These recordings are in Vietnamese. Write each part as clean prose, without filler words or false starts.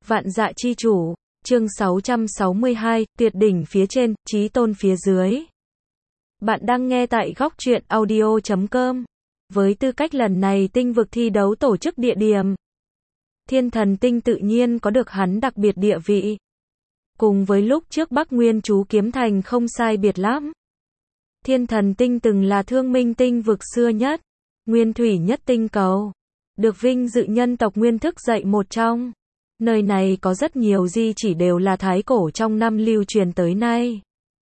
Vạn dạ chi chủ, chương 662, tuyệt đỉnh phía trên, chí tôn phía dưới. Bạn đang nghe tại góc truyện audio.com. Với tư cách lần này tinh vực thi đấu tổ chức địa điểm, Thiên Thần Tinh tự nhiên có được hắn đặc biệt địa vị. Cùng với lúc trước Bắc Nguyên chú kiếm thành không sai biệt lắm. Thiên Thần Tinh từng là thương minh tinh vực xưa nhất, nguyên thủy nhất tinh cầu, được vinh dự nhân tộc nguyên thức dậy một trong. Nơi này có rất nhiều di chỉ đều là thái cổ trong năm lưu truyền tới nay.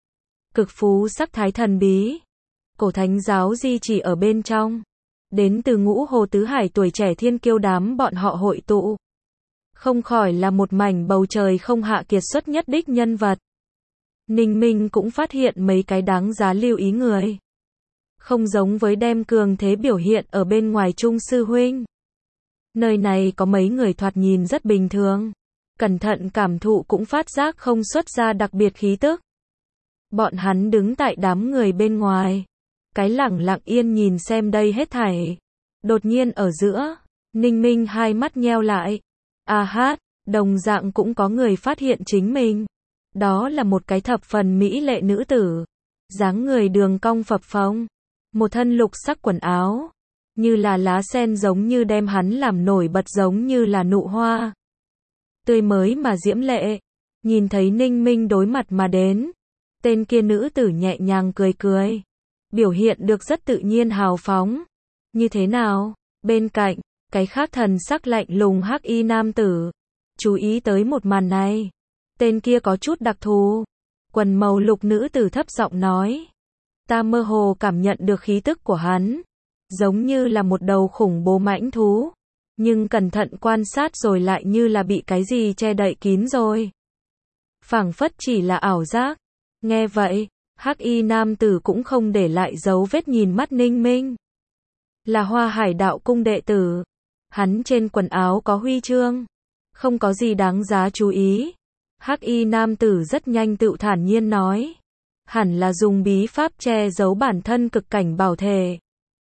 Cực phú sắc thái thần bí, cổ thánh giáo di chỉ ở bên trong. Đến từ ngũ hồ tứ hải tuổi trẻ thiên kiêu đám bọn họ hội tụ. Không khỏi là một mảnh bầu trời không hạ kiệt xuất nhất đích nhân vật. Ninh Minh cũng phát hiện mấy cái đáng giá lưu ý người. Không giống với đem cường thế biểu hiện ở bên ngoài Trung sư huynh. Nơi này có mấy người thoạt nhìn rất bình thường. Cẩn thận cảm thụ cũng phát giác không xuất ra đặc biệt khí tức. Bọn hắn đứng tại đám người bên ngoài. Cái lẳng lặng yên nhìn xem đây hết thảy. Đột nhiên ở giữa, Ninh Minh hai mắt nheo lại. A hát, đồng dạng cũng có người phát hiện chính mình. Đó là một cái thập phần mỹ lệ nữ tử. Dáng người đường cong phập phồng. Một thân lục sắc quần áo. Như là lá sen giống như đem hắn làm nổi bật giống như là nụ hoa. Tươi mới mà diễm lệ. Nhìn thấy Ninh Minh đối mặt mà đến. Tên kia nữ tử nhẹ nhàng cười cười. Biểu hiện được rất tự nhiên hào phóng. Như thế nào? Bên cạnh, cái khác thần sắc lạnh lùng hắc y nam tử. Chú ý tới một màn này. Tên kia có chút đặc thù. Quần màu lục nữ tử thấp giọng nói. Ta mơ hồ cảm nhận được khí tức của hắn. Giống như là một đầu khủng bố mãnh thú. Nhưng cẩn thận quan sát rồi lại như là bị cái gì che đậy kín rồi. Phảng phất chỉ là ảo giác. Nghe vậy, hắc y nam tử cũng không để lại dấu vết nhìn mắt Ninh Minh. Là Hoa Hải Đạo Cung đệ tử. Hắn trên quần áo có huy chương. Không có gì đáng giá chú ý. Hắc y nam tử rất nhanh tự thản nhiên nói. Hẳn là dùng bí pháp che giấu bản thân cực cảnh bảo thể.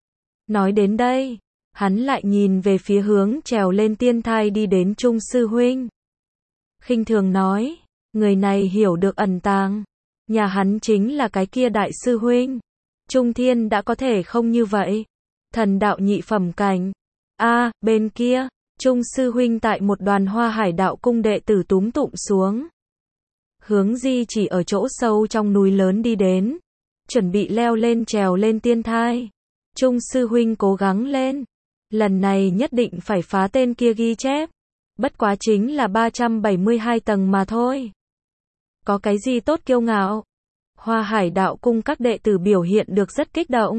Nói đến đây, hắn lại nhìn về phía hướng trèo lên tiên thai đi đến Trung sư huynh. Khinh thường nói, người này hiểu được ẩn tàng. Nhà hắn chính là cái kia đại sư huynh. Trung thiên đã có thể không như vậy. Thần đạo nhị phẩm cảnh. Bên kia, Trung sư huynh tại một đoàn Hoa Hải Đạo Cung đệ tử túm tụm xuống. Hướng di chỉ ở chỗ sâu trong núi lớn đi đến. Chuẩn bị leo lên trèo lên tiên thai. Trung sư huynh cố gắng lên. Lần này nhất định phải phá tên kia ghi chép. Bất quá chính là 372 tầng mà thôi. Có cái gì tốt kiêu ngạo? Hoa Hải Đạo Cung các đệ tử biểu hiện được rất kích động.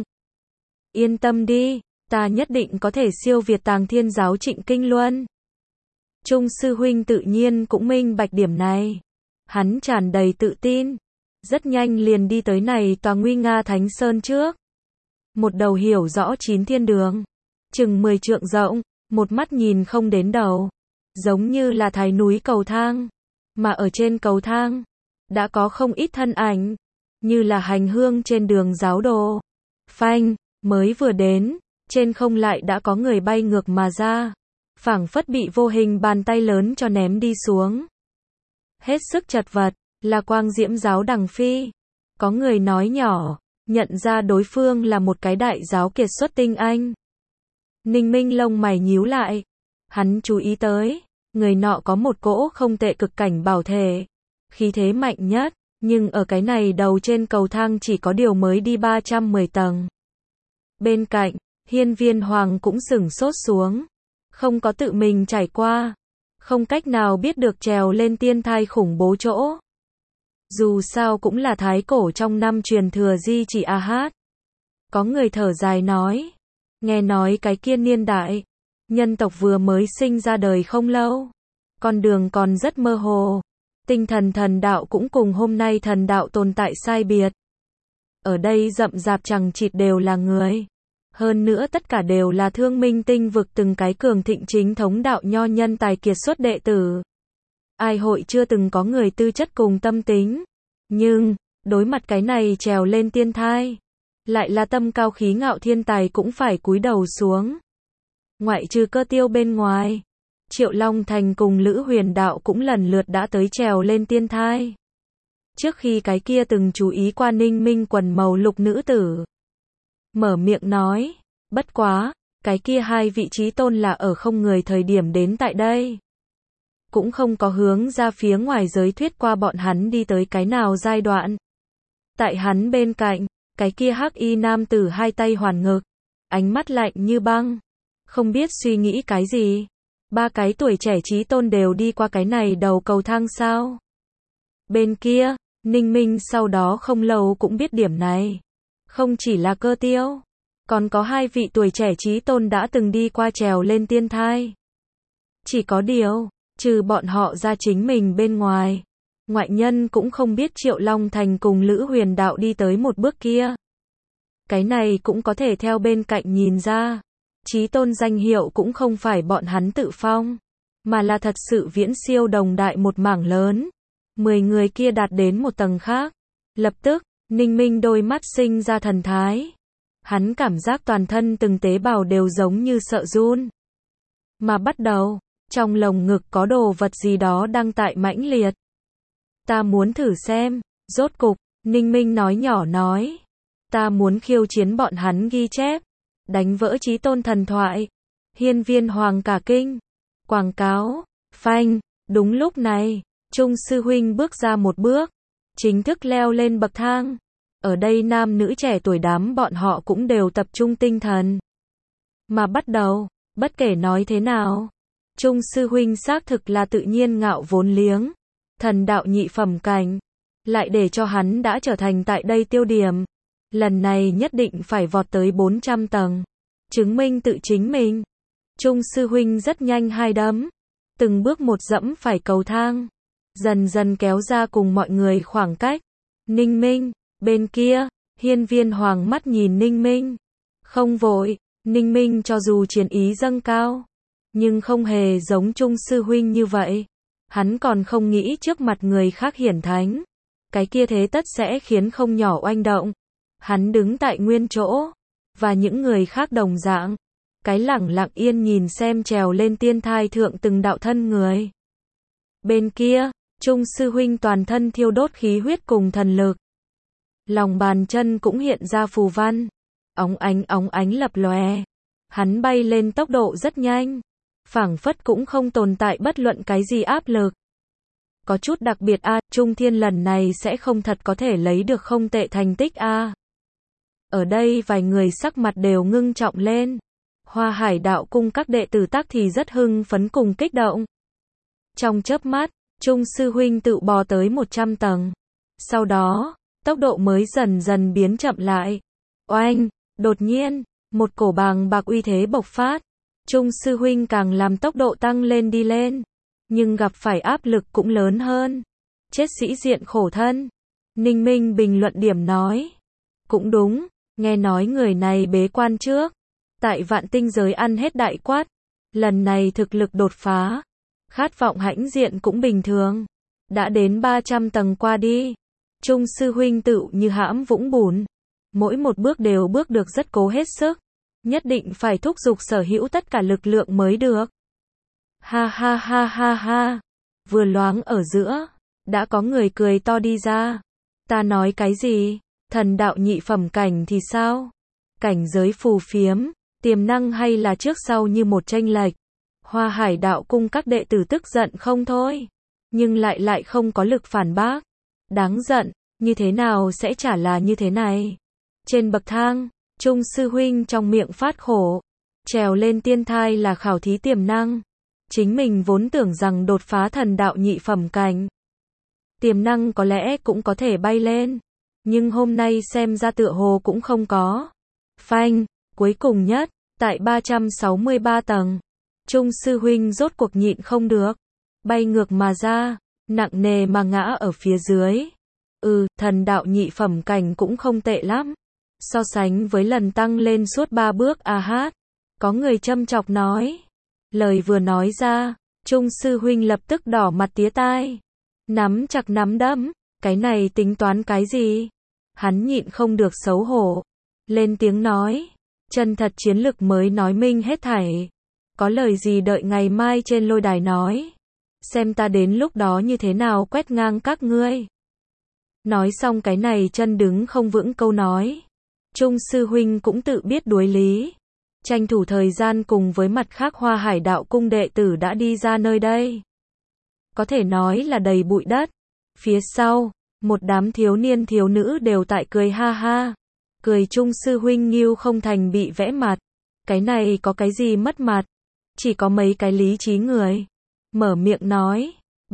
Yên tâm đi, ta nhất định có thể siêu việt Tàng Thiên giáo Trịnh Kinh Luân. Trung sư huynh tự nhiên cũng minh bạch điểm này. Hắn tràn đầy tự tin. Rất nhanh liền đi tới này tòa nguy nga Thánh Sơn trước. Một đầu hiểu rõ 9 thiên đường. Chừng 10 trượng rộng, một mắt nhìn không đến đầu. Giống như là thái núi cầu thang. Mà ở trên cầu thang, đã có không ít thân ảnh. Như là hành hương trên đường giáo đồ. Phanh, mới vừa đến, trên không lại đã có người bay ngược mà ra. Phảng phất bị vô hình bàn tay lớn cho ném đi xuống. Hết sức chật vật, là Quang Diễm giáo Đằng Phi. Có người nói nhỏ, nhận ra đối phương là một cái đại giáo kiệt xuất tinh anh. Ninh Minh lông mày nhíu lại. Hắn chú ý tới, người nọ có một cỗ không tệ cực cảnh bảo thể. Khí thế mạnh nhất, nhưng ở cái này đầu trên cầu thang chỉ có điều mới đi 310 tầng. Bên cạnh, Hiên Viên Hoàng cũng sửng sốt xuống. Không có tự mình trải qua. Không cách nào biết được trèo lên tiên thai khủng bố chỗ. Dù sao cũng là thái cổ trong năm truyền thừa di chỉ A hát. Có người thở dài nói. Nghe nói cái kia niên đại. Nhân tộc vừa mới sinh ra đời không lâu. Con đường còn rất mơ hồ. Tinh thần thần đạo cũng cùng hôm nay thần đạo tồn tại sai biệt. Ở đây rậm rạp chằng chịt đều là người. Hơn nữa tất cả đều là thương minh tinh vực từng cái cường thịnh chính thống đạo nho nhân tài kiệt xuất đệ tử. Ai hội chưa từng có người tư chất cùng tâm tính. Nhưng, đối mặt cái này trèo lên tiên thai. Lại là tâm cao khí ngạo thiên tài cũng phải cúi đầu xuống. Ngoại trừ Cơ Tiêu bên ngoài. Triệu Long Thành cùng Lữ Huyền Đạo cũng lần lượt đã tới trèo lên tiên thai. Trước khi cái kia từng chú ý qua Ninh Minh quần màu lục nữ tử. Mở miệng nói, bất quá, cái kia hai vị trí tôn là ở không người thời điểm đến tại đây. Cũng không có hướng ra phía ngoài giới thuyết qua bọn hắn đi tới cái nào giai đoạn. Tại hắn bên cạnh, cái kia hắc y nam tử hai tay hoàn ngực, ánh mắt lạnh như băng, không biết suy nghĩ cái gì. Ba cái tuổi trẻ trí tôn đều đi qua cái này đầu cầu thang sao? Bên kia, Ninh Minh sau đó không lâu cũng biết điểm này. Không chỉ là Cơ Tiêu, còn có hai vị tuổi trẻ trí tôn đã từng đi qua trèo lên tiên thai. Chỉ có điều, trừ bọn họ ra chính mình bên ngoài, ngoại nhân cũng không biết Triệu Long Thành cùng Lữ Huyền Đạo đi tới một bước kia. Cái này cũng có thể theo bên cạnh nhìn ra, chí tôn danh hiệu cũng không phải bọn hắn tự phong, mà là thật sự viễn siêu đồng đại một mảng lớn. 10 người kia đạt đến một tầng khác. Lập tức, Ninh Minh đôi mắt sinh ra thần thái. Hắn cảm giác toàn thân từng tế bào đều giống như sợ run. Mà bắt đầu, trong lồng ngực có đồ vật gì đó đang tại mãnh liệt. Ta muốn thử xem, rốt cục, Ninh Minh nói nhỏ nói. Ta muốn khiêu chiến bọn hắn ghi chép, đánh vỡ chí tôn thần thoại. Hiên Viên Hoàng cả kinh. Quảng cáo, phanh, đúng lúc này, Trung sư huynh bước ra một bước, chính thức leo lên bậc thang. Ở đây nam nữ trẻ tuổi đám bọn họ cũng đều tập trung tinh thần. Mà bắt đầu, bất kể nói thế nào, Trung sư huynh xác thực là tự nhiên ngạo vốn liếng, thần đạo nhị phẩm cảnh, lại để cho hắn đã trở thành tại đây tiêu điểm. Lần này nhất định phải vọt tới 400 tầng, chứng minh tự chính mình. Trung sư huynh rất nhanh hai đấm, từng bước một dẫm phải cầu thang, dần dần kéo ra cùng mọi người khoảng cách. Ninh Minh, bên kia, Hiên Viên Hoàng mắt nhìn Ninh Minh. Không vội, Ninh Minh cho dù chiến ý dâng cao, nhưng không hề giống Trung sư huynh như vậy. Hắn còn không nghĩ trước mặt người khác hiển thánh. Cái kia thế tất sẽ khiến không nhỏ oanh động. Hắn đứng tại nguyên chỗ, và những người khác đồng dạng. Cái lẳng lặng yên nhìn xem trèo lên tiên thai thượng từng đạo thân người. Bên kia, Trung sư huynh toàn thân thiêu đốt khí huyết cùng thần lực. Lòng bàn chân cũng hiện ra phù văn, óng ánh lập lòe. Hắn bay lên tốc độ rất nhanh, phảng phất cũng không tồn tại bất luận cái gì áp lực. Có chút đặc biệt a, Trung Thiên lần này sẽ không thật có thể lấy được không tệ thành tích a. Ở đây vài người sắc mặt đều ngưng trọng lên. Hoa Hải Đạo cung các đệ tử tác thì rất hưng phấn cùng kích động. Trong chớp mắt, Trung sư huynh tự bò tới 100 tầng. Sau đó, tốc độ mới dần dần biến chậm lại. Oanh, đột nhiên, một cổ bàng bạc uy thế bộc phát. Trung sư huynh càng làm tốc độ tăng lên đi lên, nhưng gặp phải áp lực cũng lớn hơn. Chết sĩ diện khổ thân. Ninh Minh bình luận điểm nói. Cũng đúng, nghe nói người này bế quan trước, tại Vạn Tinh giới ăn hết đại quát. Lần này thực lực đột phá, khát vọng hãnh diện cũng bình thường. Đã đến 300 tầng qua đi. Trung sư huynh tự như hãm vũng bùn. Mỗi một bước đều bước được rất cố hết sức. Nhất định phải thúc giục sở hữu tất cả lực lượng mới được. Ha ha ha ha ha. Vừa loáng ở giữa, đã có người cười to đi ra. Ta nói cái gì? Thần đạo nhị phẩm cảnh thì sao? Cảnh giới phù phiếm, tiềm năng hay là trước sau như một chênh lệch? Hoa Hải Đạo cung các đệ tử tức giận không thôi, nhưng lại không có lực phản bác. Đáng giận, như thế nào sẽ chả là như thế này? Trên bậc thang, Trung sư huynh trong miệng phát khổ. Trèo lên tiên thai là khảo thí tiềm năng. Chính mình vốn tưởng rằng đột phá thần đạo nhị phẩm cảnh, tiềm năng có lẽ cũng có thể bay lên. Nhưng hôm nay xem ra tựa hồ cũng không có. Phanh, cuối cùng nhất, tại 363 tầng, Trung sư huynh rốt cuộc nhịn không được, bay ngược mà ra, nặng nề mà ngã ở phía dưới. Thần đạo nhị phẩm cảnh cũng không tệ lắm. So sánh với lần tăng lên suốt 3 bước a hát. Có người châm chọc nói. Lời vừa nói ra, Trung sư huynh lập tức đỏ mặt tía tai. Nắm chặt nắm đấm, cái này tính toán cái gì? Hắn nhịn không được xấu hổ. Lên tiếng nói. Chân thật chiến lực mới nói minh hết thảy. có lời gì đợi ngày mai trên lôi đài nói. Xem ta đến lúc đó như thế nào quét ngang các ngươi. Nói xong cái này chân đứng không vững câu nói. Trung sư huynh cũng tự biết đuối lý. Tranh thủ thời gian cùng với mặt khác Hoa Hải đạo cung đệ tử đã đi ra nơi đây. Có thể nói là đầy bụi đất. Phía sau, một đám thiếu niên thiếu nữ đều tại cười ha ha. Cười Trung sư huynh Ngưu không thành bị vẽ mặt. Cái này có cái gì mất mặt. Chỉ có mấy cái lý trí người. Mở miệng nói.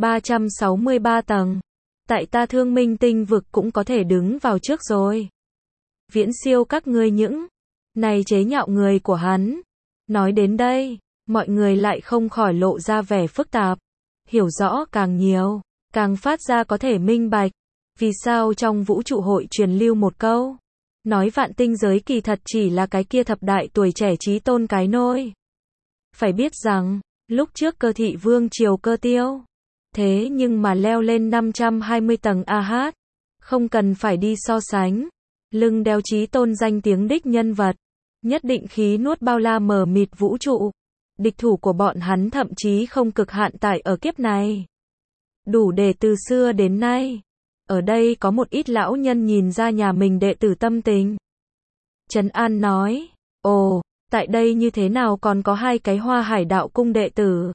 363 tầng. Tại ta Thương Minh tinh vực cũng có thể đứng vào trước rồi. Viễn siêu các ngươi những. Này chế nhạo người của hắn. Nói đến đây, mọi người lại không khỏi lộ ra vẻ phức tạp. Hiểu rõ càng nhiều, càng phát ra có thể minh bạch. Vì sao trong vũ trụ hội truyền lưu một câu. Nói vạn tinh giới kỳ thật chỉ là cái kia thập đại tuổi trẻ chí tôn cái nôi. Phải biết rằng, lúc trước Cơ Thị Vương triều Cơ Tiêu. Thế nhưng mà leo lên 520 tầng AH. Không cần phải đi so sánh. Lưng đeo chí tôn danh tiếng đích nhân vật. Nhất định khí nuốt bao la mờ mịt vũ trụ. Địch thủ của bọn hắn thậm chí không cực hạn tại ở kiếp này. Đủ để từ xưa đến nay. Ở đây có một ít lão nhân nhìn ra nhà mình đệ tử tâm tình. Trấn An nói. Ồ, tại đây như thế nào còn có hai cái Hoa Hải đạo cung đệ tử.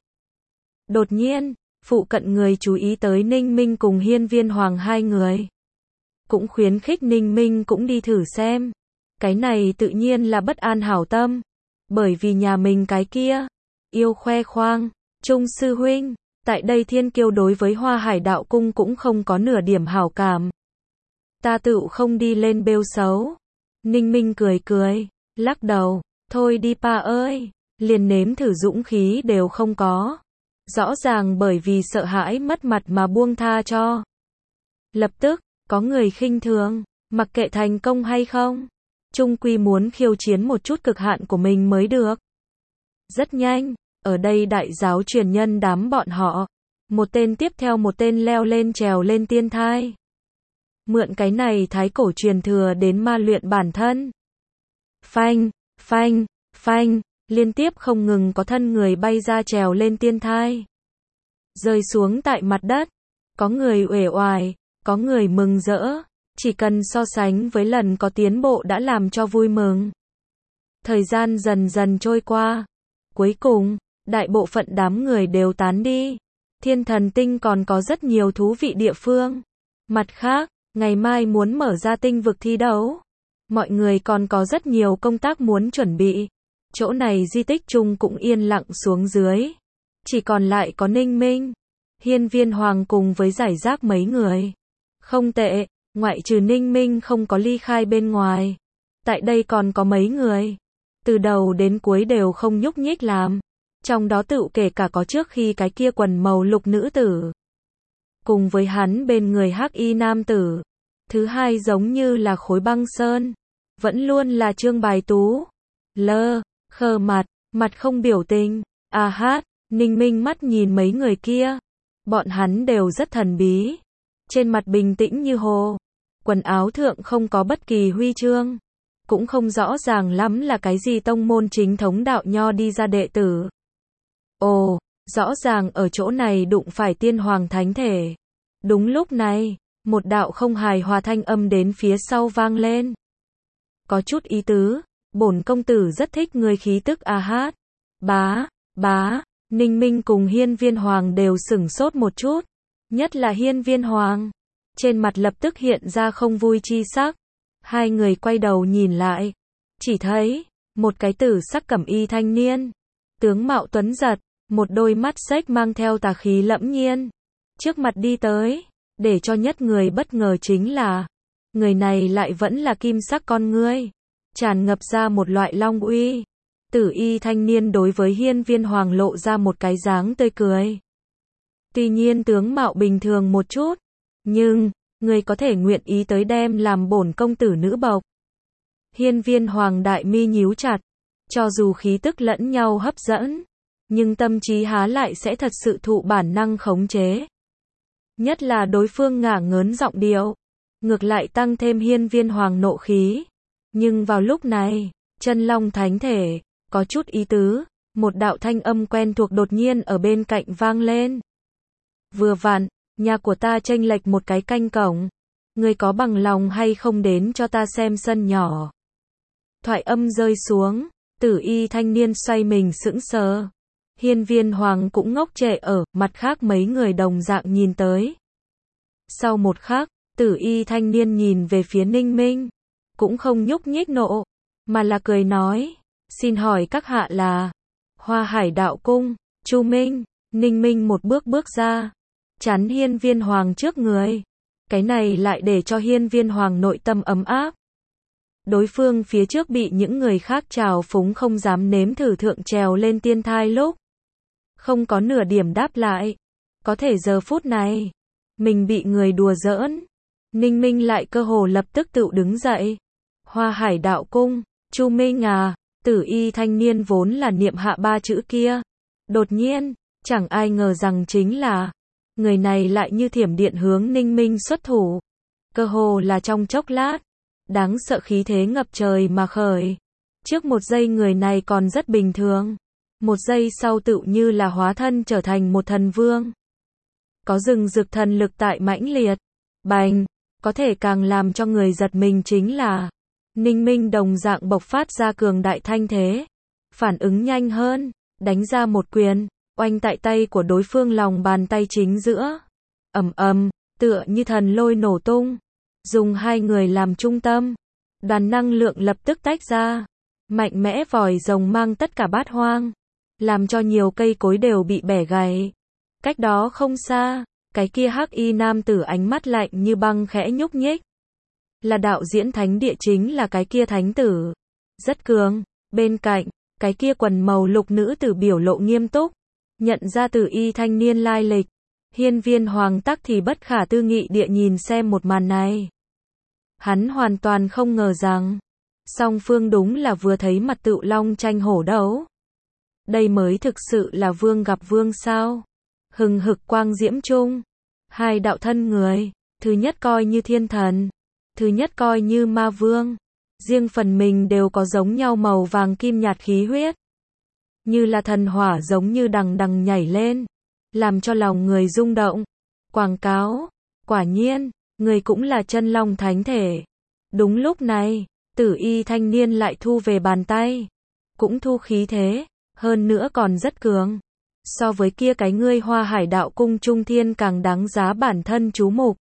Đột nhiên, phụ cận người chú ý tới Ninh Minh cùng Hiên Viên Hoàng hai người. Cũng khuyến khích Ninh Minh cũng đi thử xem. Cái này tự nhiên là bất an hảo tâm. Bởi vì nhà mình cái kia. Yêu khoe khoang. Trung sư huynh. Tại đây thiên kiêu đối với Hoa Hải đạo cung cũng không có nửa điểm hảo cảm. Ta tự không đi lên bêu xấu. Ninh Minh cười cười. Lắc đầu. Thôi đi pa ơi. Liền nếm thử dũng khí đều không có. Rõ ràng bởi vì sợ hãi mất mặt mà buông tha cho. Lập tức, có người khinh thường. Mặc kệ thành công hay không. Trung quy muốn khiêu chiến một chút cực hạn của mình mới được. Rất nhanh, ở đây đại giáo truyền nhân đám bọn họ. Một tên tiếp theo một tên leo lên trèo lên tiên thai. Mượn cái này thái cổ truyền thừa đến ma luyện bản thân. Phanh, phanh, phanh, liên tiếp không ngừng có thân người bay ra trèo lên tiên thai. Rơi xuống tại mặt đất. Có người uể oải, có người mừng rỡ. Chỉ cần so sánh với lần có tiến bộ đã làm cho vui mừng. Thời gian dần dần trôi qua. Cuối cùng, đại bộ phận đám người đều tán đi. Thiên Thần Tinh còn có rất nhiều thú vị địa phương. Mặt khác, ngày mai muốn mở ra tinh vực thi đấu. Mọi người còn có rất nhiều công tác muốn chuẩn bị. Chỗ này di tích chung cũng yên lặng xuống dưới. Chỉ còn lại có Ninh Minh, Hiên Viên Hoàng cùng với giải rác mấy người. Không tệ, ngoại trừ Ninh Minh không có ly khai bên ngoài. Tại đây còn có mấy người. Từ đầu đến cuối đều không nhúc nhích làm. Trong đó tự kể cả có trước khi cái kia quần màu lục nữ tử. Cùng với hắn bên người hắc y nam tử. Thứ hai giống như là khối băng sơn. Vẫn luôn là Trương Bài Tú. Lơ, khờ mặt, mặt không biểu tình. À hát, Ninh Minh mắt nhìn mấy người kia. Bọn hắn đều rất thần bí. Trên mặt bình tĩnh như hồ. Quần áo thượng không có bất kỳ huy chương. Cũng không rõ ràng lắm là cái gì tông môn chính thống đạo nho đi ra đệ tử. Ồ, rõ ràng ở chỗ này đụng phải tiên hoàng thánh thể. Đúng lúc này, một đạo không hài hòa thanh âm đến phía sau vang lên. Có chút ý tứ, bổn công tử rất thích người khí tức a hát. Bá, Ninh Minh cùng Hiên Viên Hoàng đều sửng sốt một chút. Nhất là Hiên Viên Hoàng. Trên mặt lập tức hiện ra không vui chi sắc. Hai người quay đầu nhìn lại. Chỉ thấy, một cái tử sắc cẩm y thanh niên. Tướng mạo tuấn giật, một đôi mắt xếch mang theo tà khí lẫm nhiên. Trước mặt đi tới, để cho nhất người bất ngờ chính là, người này lại vẫn là kim sắc con ngươi. Tràn ngập ra một loại long uy. Tử y thanh niên đối với Hiên Viên Hoàng lộ ra một cái dáng tươi cười. Tuy nhiên tướng mạo bình thường một chút, nhưng, người có thể nguyện ý tới đem làm bổn công tử nữ bộc. Hiên Viên Hoàng đại mi nhíu chặt, cho dù khí tức lẫn nhau hấp dẫn, nhưng tâm trí há lại sẽ thật sự thụ bản năng khống chế. Nhất là đối phương ngả ngớn giọng điệu, ngược lại tăng thêm Hiên Viên Hoàng nộ khí. Nhưng vào lúc này, chân long thánh thể, có chút ý tứ, Một đạo thanh âm quen thuộc đột nhiên ở bên cạnh vang lên. Vừa vặn, nhà của ta chênh lệch một cái canh cổng. Ngươi có bằng lòng hay không đến cho ta xem sân nhỏ? Thoại âm rơi xuống, tử y thanh niên xoay mình sững sờ. Hiên Viên Hoàng cũng ngốc trệ ở, mặt khác mấy người đồng dạng nhìn tới. Sau một khắc, tử y thanh niên nhìn về phía Ninh Minh. Cũng không nhúc nhích nộ, mà là cười nói. Xin hỏi các hạ là Hoa Hải Đạo Cung, Chu Minh. Ninh Minh một bước bước ra, chắn Hiên Viên Hoàng trước người. Cái này lại để cho Hiên Viên Hoàng nội tâm ấm áp. Đối phương phía trước bị những người khác trào phúng không dám nếm thử thượng trèo lên tiên thai lúc. Không có nửa điểm đáp lại. Có thể giờ phút này, mình bị người đùa giỡn. Ninh Minh lại cơ hồ lập tức tự đứng dậy. Hoa Hải Đạo Cung, Chu Minh à, tử y thanh niên vốn là niệm hạ ba chữ kia. Đột nhiên, chẳng ai ngờ rằng chính là người này lại như thiểm điện hướng Ninh Minh xuất thủ. Cơ hồ là trong chốc lát, đáng sợ khí thế ngập trời mà khởi. Trước một giây người này còn rất bình thường. Một giây sau tự như là hóa thân trở thành một thần vương. Có rừng rực thần lực tại mãnh liệt. Bành, có thể càng làm cho người giật mình chính là Ninh Minh đồng dạng bộc phát ra cường đại thanh thế. Phản ứng nhanh hơn, đánh ra một quyền, oanh tại tay của đối phương lòng bàn tay chính giữa. Ầm ầm, tựa như thần lôi nổ tung. Dùng hai người làm trung tâm. Đoàn năng lượng lập tức tách ra. Mạnh mẽ vòi rồng mang tất cả bát hoang. Làm cho nhiều cây cối đều bị bẻ gãy. Cách đó không xa, cái kia hắc y nam tử ánh mắt lạnh như băng khẽ nhúc nhích. Là đạo diễn thánh địa, chính là cái kia thánh tử. Rất cường. Bên cạnh, cái kia quần màu lục nữ tử biểu lộ nghiêm túc. Nhận ra tử y thanh niên lai lịch. Hiên Viên Hoàng tắc thì bất khả tư nghị địa nhìn xem một màn này. Hắn hoàn toàn không ngờ rằng song phương đúng là vừa thấy mặt tựu long tranh hổ đấu. Đây mới thực sự là vương gặp vương sao. Hừng hực quang diễm chung. Hai đạo thân người. Thứ nhất coi như thiên thần. Thứ nhất coi như ma vương. Riêng phần mình đều có giống nhau màu vàng kim nhạt khí huyết. Như là thần hỏa giống như đằng đằng nhảy lên. Làm cho lòng người rung động. Quảng cáo. Quả nhiên, người cũng là chân long thánh thể. Đúng lúc này, tử y thanh niên lại thu về bàn tay. Cũng thu khí thế. Hơn nữa còn rất cường. So với kia cái ngươi Hoa Hải Đạo Cung Trung Thiên càng đáng giá bản thân chú mục.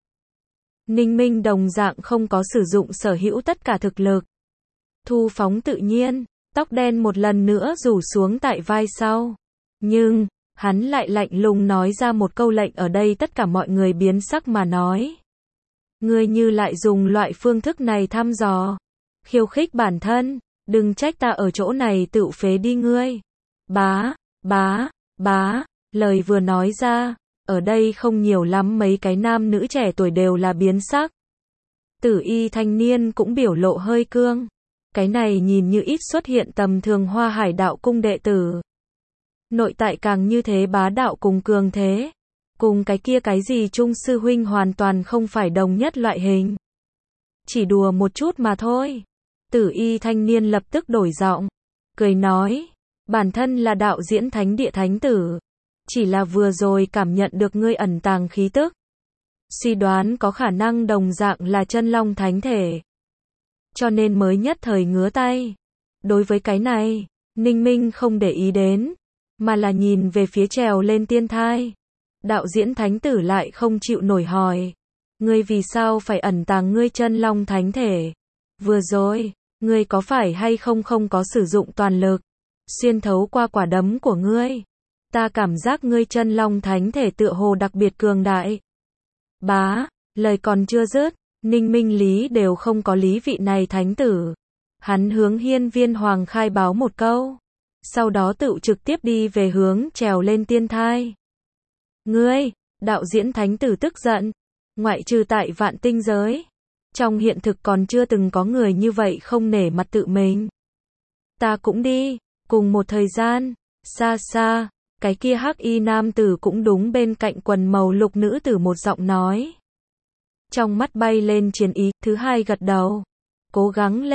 Ninh Minh đồng dạng không có sử dụng sở hữu tất cả thực lực. Thu phóng tự nhiên, tóc đen một lần nữa rủ xuống tại vai sau. Nhưng, hắn lại lạnh lùng nói ra một câu lệnh ở đây tất cả mọi người biến sắc mà nói. Ngươi như lại dùng loại phương thức này thăm dò. Khiêu khích bản thân, đừng trách ta ở chỗ này tự phế đi ngươi. Bá, lời vừa nói ra, ở đây không nhiều lắm mấy cái nam nữ trẻ tuổi đều là biến sắc. Tử y thanh niên cũng biểu lộ hơi cương. Cái này nhìn như ít xuất hiện tầm thường Hoa Hải Đạo Cung đệ tử. Nội tại càng như thế bá đạo cùng cường thế. Cùng cái kia cái gì Trung sư huynh hoàn toàn không phải đồng nhất loại hình. Chỉ đùa một chút mà thôi. Tử y thanh niên lập tức đổi giọng. Cười nói. Bản thân là đạo diễn thánh địa thánh tử. Chỉ là vừa rồi cảm nhận được ngươi ẩn tàng khí tức. Suy đoán có khả năng đồng dạng là chân long thánh thể. Cho nên mới nhất thời ngứa tay. Đối với cái này, Ninh Minh không để ý đến. Mà là nhìn về phía trèo lên tiên thai. Đạo diễn thánh tử lại không chịu nổi hỏi. Ngươi vì sao phải ẩn tàng ngươi chân long thánh thể? Vừa rồi, ngươi có phải hay không có sử dụng toàn lực. Xuyên thấu qua quả đấm của ngươi. Ta cảm giác ngươi chân long thánh thể tựa hồ đặc biệt cường đại. Lời còn chưa dứt, Ninh Minh lý đều không có lý vị này thánh tử. Hắn hướng Hiên Viên Hoàng khai báo một câu. Sau đó tự trực tiếp đi về hướng trèo lên tiên thai. Ngươi, đạo diễn thánh tử tức giận. Ngoại trừ tại Vạn Tinh giới. Trong hiện thực còn chưa từng có người như vậy không nể mặt tự mình. Ta cũng đi. Cùng một thời gian, xa xa, cái kia hắc y nam tử cũng đúng bên cạnh quần màu lục nữ tử một giọng nói. Trong mắt bay lên chiến ý, thứ hai gật đầu. Cố gắng lên,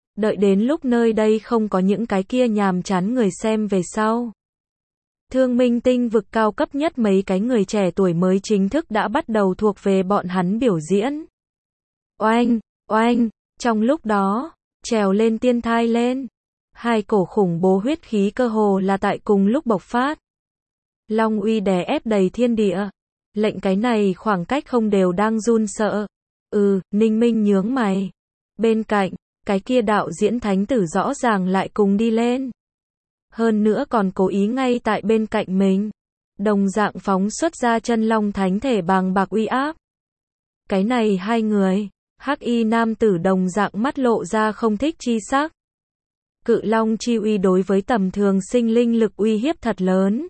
đợi đến lúc nơi đây không có những cái kia nhàm chán người xem về sau. Thương minh tinh vực cao cấp nhất mấy cái người trẻ tuổi mới chính thức đã bắt đầu thuộc về bọn hắn biểu diễn. Oanh, oanh, trong lúc đó, trèo lên tiên thai lên. Hai cổ khủng bố huyết khí cơ hồ là tại cùng lúc bộc phát. Long uy đè ép đầy thiên địa. Lệnh cái này khoảng cách không đều đang run sợ. Ninh Minh nhướng mày. Bên cạnh, cái kia đạo diễn thánh tử rõ ràng lại cùng đi lên. Hơn nữa còn cố ý ngay tại bên cạnh mình. Đồng dạng phóng xuất ra chân long thánh thể bàng bạc uy áp. Cái này hai người, hắc y nam tử đồng dạng mắt lộ ra không thích chi sắc. Cự long chi uy đối với tầm thường sinh linh lực uy hiếp thật lớn.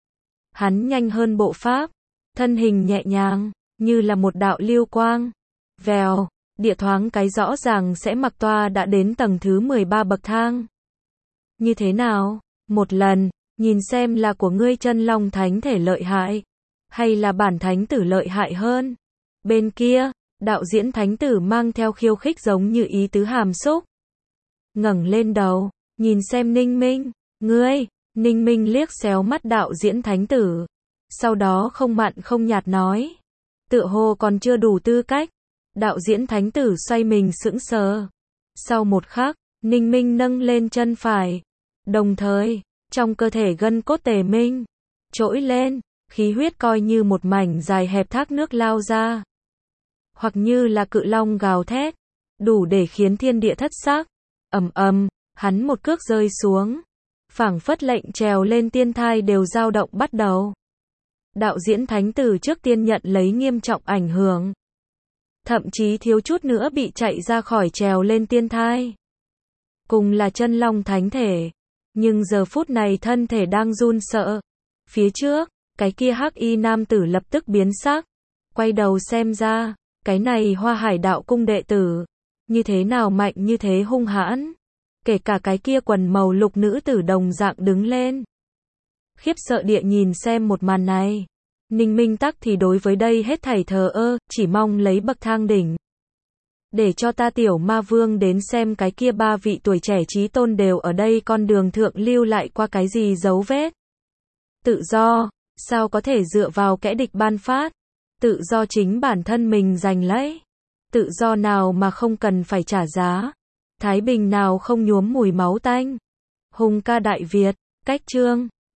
Hắn nhanh hơn bộ pháp, thân hình nhẹ nhàng, như là một đạo lưu quang. Vèo, địa thoáng cái rõ ràng sẽ mặc toa đã đến tầng thứ 13 bậc thang. Như thế nào? Một lần, nhìn xem là của ngươi chân long thánh thể lợi hại, hay là bản thánh tử lợi hại hơn. Bên kia, đạo diễn thánh tử mang theo khiêu khích giống như ý tứ hàm xúc. Ngẩng lên đầu, nhìn xem Ninh Minh, ngươi, Ninh Minh liếc xéo mắt đạo diễn thánh tử. Sau đó không mặn không nhạt nói. Tựa hồ còn chưa đủ tư cách. Đạo diễn thánh tử xoay mình sững sờ. Sau một khắc, Ninh Minh nâng lên chân phải. Đồng thời, trong cơ thể gân cốt tề minh, trỗi lên, khí huyết coi như một mảnh dài hẹp thác nước lao ra. Hoặc như là cự long gào thét, đủ để khiến thiên địa thất sắc. Ầm ầm, hắn một cước rơi xuống. Phảng phất lệnh trèo lên tiên thai đều dao động bắt đầu. Đạo diễn thánh tử trước tiên nhận lấy nghiêm trọng ảnh hưởng. Thậm chí thiếu chút nữa bị chạy ra khỏi trèo lên tiên thai. Cùng là chân long thánh thể. Nhưng giờ phút này thân thể đang run sợ. Phía trước, cái kia hắc y nam tử lập tức biến sắc. Quay đầu xem ra, cái này Hoa Hải đạo cung đệ tử. Như thế nào mạnh như thế hung hãn. Kể cả cái kia quần màu lục nữ tử đồng dạng đứng lên. Khiếp sợ địa nhìn xem một màn này. Ninh Minh tắc thì đối với đây hết thảy thờ ơ, chỉ mong lấy bậc thang đỉnh. Để cho ta tiểu ma vương đến xem cái kia ba vị tuổi trẻ chí tôn đều ở đây con đường thượng lưu lại qua cái gì dấu vết. Tự do, sao có thể dựa vào kẻ địch ban phát. Tự do chính bản thân mình giành lấy. Tự do nào mà không cần phải trả giá. Thái bình nào không nhuốm mùi máu tanh. Hùng ca Đại Việt, cách chương.